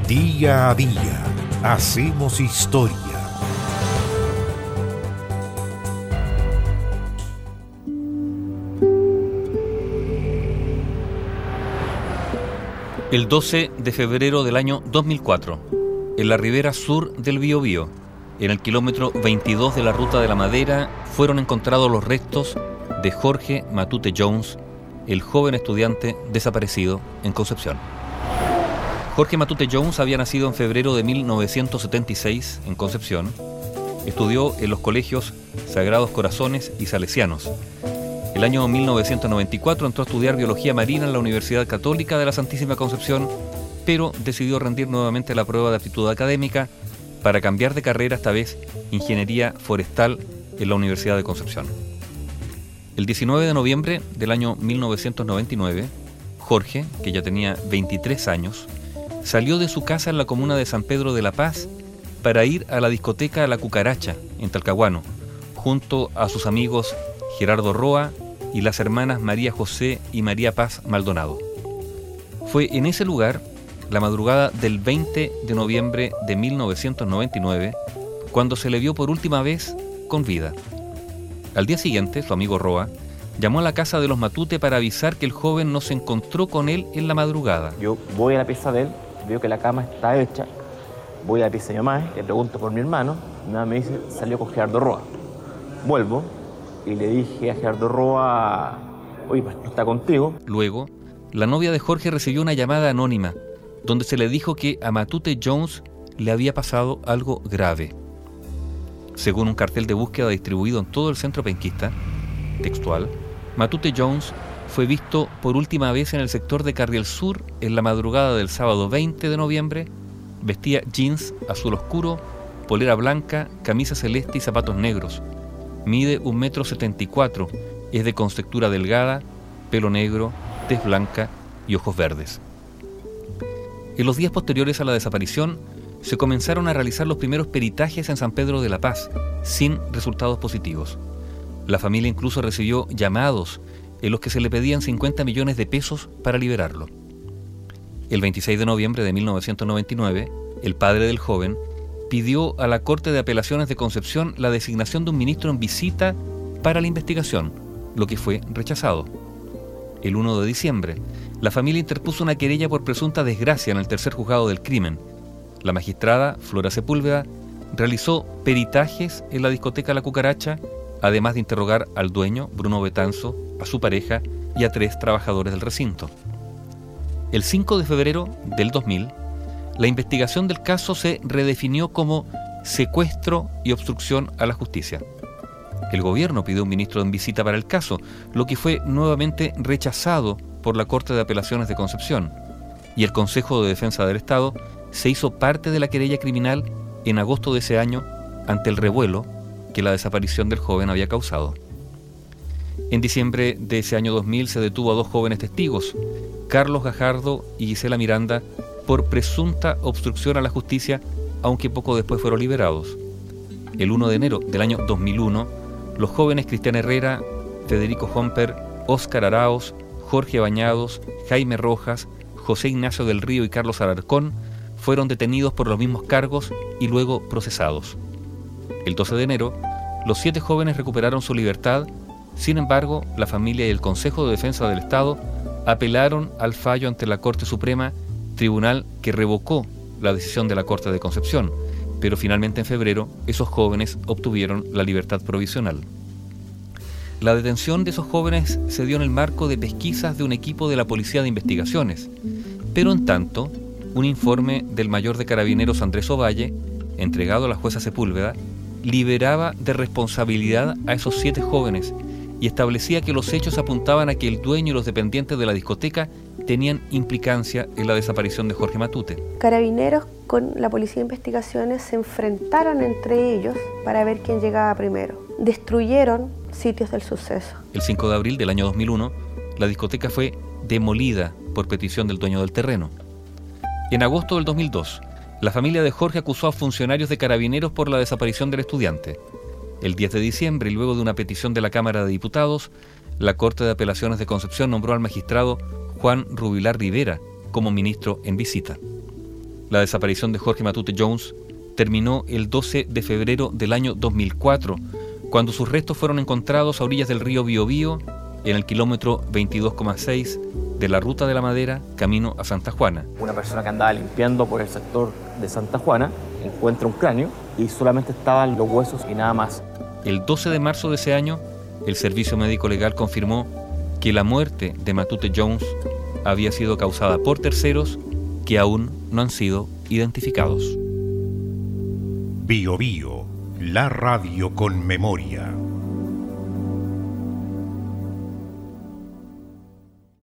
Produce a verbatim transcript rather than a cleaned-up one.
Día a día hacemos historia. El doce de febrero del año dos mil cuatro, en la ribera sur del Biobío, en el kilómetro veintidós de la Ruta de la Madera, fueron encontrados los restos de Jorge Matute Jones, el joven estudiante desaparecido en Concepción. Jorge Matute Jones había nacido en febrero de mil novecientos setenta y seis en Concepción. Estudió en los colegios Sagrados Corazones y Salesianos. El año mil novecientos noventa y cuatro entró a estudiar Biología Marina en la Universidad Católica de la Santísima Concepción, pero decidió rendir nuevamente la prueba de aptitud académica para cambiar de carrera, esta vez Ingeniería Forestal en la Universidad de Concepción. El diecinueve de noviembre del año mil novecientos noventa y nueve, Jorge, que ya tenía veintitrés años, salió de su casa en la comuna de San Pedro de la Paz para ir a la discoteca La Cucaracha, en Talcahuano, junto a sus amigos Gerardo Roa y las hermanas María José y María Paz Maldonado. Fue en ese lugar, la madrugada del veinte de noviembre de mil novecientos noventa y nueve, cuando se le vio por última vez con vida. Al día siguiente, su amigo Roa llamó a la casa de los Matute para avisar que el joven no se encontró con él en la madrugada. Yo voy a la pieza de él, veo que la cama está hecha, voy a la pieza de mi mamá, le pregunto por mi hermano, mi mamá me dice, salió con Gerardo Roa. Vuelvo y le dije a Gerardo Roa, oye, pues está contigo. Luego, la novia de Jorge recibió una llamada anónima, donde se le dijo que a Matute Jones le había pasado algo grave. Según un cartel de búsqueda distribuido en todo el centro penquista, textual, Matute Jones fue visto por última vez en el sector de Carriel Sur en la madrugada del sábado veinte de noviembre. Vestía jeans azul oscuro, polera blanca, camisa celeste y zapatos negros. Mide un metro setenta y cuatro, es de contextura delgada, pelo negro, tez blanca y ojos verdes. En los días posteriores a la desaparición, se comenzaron a realizar los primeros peritajes en San Pedro de la Paz, sin resultados positivos. La familia incluso recibió llamados en los que se le pedían cincuenta millones de pesos para liberarlo. El veintiséis de noviembre de mil novecientos noventa y nueve, el padre del joven pidió a la Corte de Apelaciones de Concepción la designación de un ministro en visita para la investigación, lo que fue rechazado. El primero de diciembre, la familia interpuso una querella por presunta desgracia en el tercer juzgado del crimen. La magistrada Flora Sepúlveda realizó peritajes en la discoteca La Cucaracha, además de interrogar al dueño, Bruno Betanzo, a su pareja y a tres trabajadores del recinto. El cinco de febrero del dos mil, la investigación del caso se redefinió como secuestro y obstrucción a la justicia. El gobierno pidió un ministro en visita para el caso, lo que fue nuevamente rechazado por la Corte de Apelaciones de Concepción, y el Consejo de Defensa del Estado se hizo parte de la querella criminal en agosto de ese año ante el revuelo que la desaparición del joven había causado. En diciembre de ese año dos mil se detuvo a dos jóvenes testigos, Carlos Gajardo y Gisela Miranda, por presunta obstrucción a la justicia, aunque poco después fueron liberados. El primero de enero del año dos mil uno, los jóvenes Cristian Herrera, Federico Homper, Óscar Araos, Jorge Bañados, Jaime Rojas, José Ignacio del Río y Carlos Alarcón fueron detenidos por los mismos cargos y luego procesados. El doce de enero, los siete jóvenes recuperaron su libertad. Sin embargo, la familia y el Consejo de Defensa del Estado apelaron al fallo ante la Corte Suprema, tribunal que revocó la decisión de la Corte de Concepción, pero finalmente en febrero esos jóvenes obtuvieron la libertad provisional. La detención de esos jóvenes se dio en el marco de pesquisas de un equipo de la Policía de Investigaciones, pero en tanto, un informe del mayor de Carabineros Andrés Ovalle, entregado a la jueza Sepúlveda, liberaba de responsabilidad a esos siete jóvenes y establecía que los hechos apuntaban a que el dueño y los dependientes de la discoteca tenían implicancia en la desaparición de Jorge Matute. Carabineros con la Policía de Investigaciones se enfrentaron entre ellos para ver quién llegaba primero. Destruyeron sitios del suceso. El cinco de abril del año dos mil uno, la discoteca fue demolida por petición del dueño del terreno. En agosto del dos mil dos, la familia de Jorge acusó a funcionarios de Carabineros por la desaparición del estudiante. El diez de diciembre, y luego de una petición de la Cámara de Diputados, la Corte de Apelaciones de Concepción nombró al magistrado Juan Rubilar Rivera como ministro en visita. La desaparición de Jorge Matute Jones terminó el doce de febrero del año dos mil cuatro, cuando sus restos fueron encontrados a orillas del río Biobío, en el kilómetro veintidós coma seis de la Ruta de la Madera, camino a Santa Juana. Una persona que andaba limpiando por el sector de Santa Juana encuentra un cráneo y solamente estaban los huesos y nada más. El doce de marzo de ese año, el Servicio Médico Legal confirmó que la muerte de Matute Jones había sido causada por terceros que aún no han sido identificados. Bio Bio, la radio con memoria.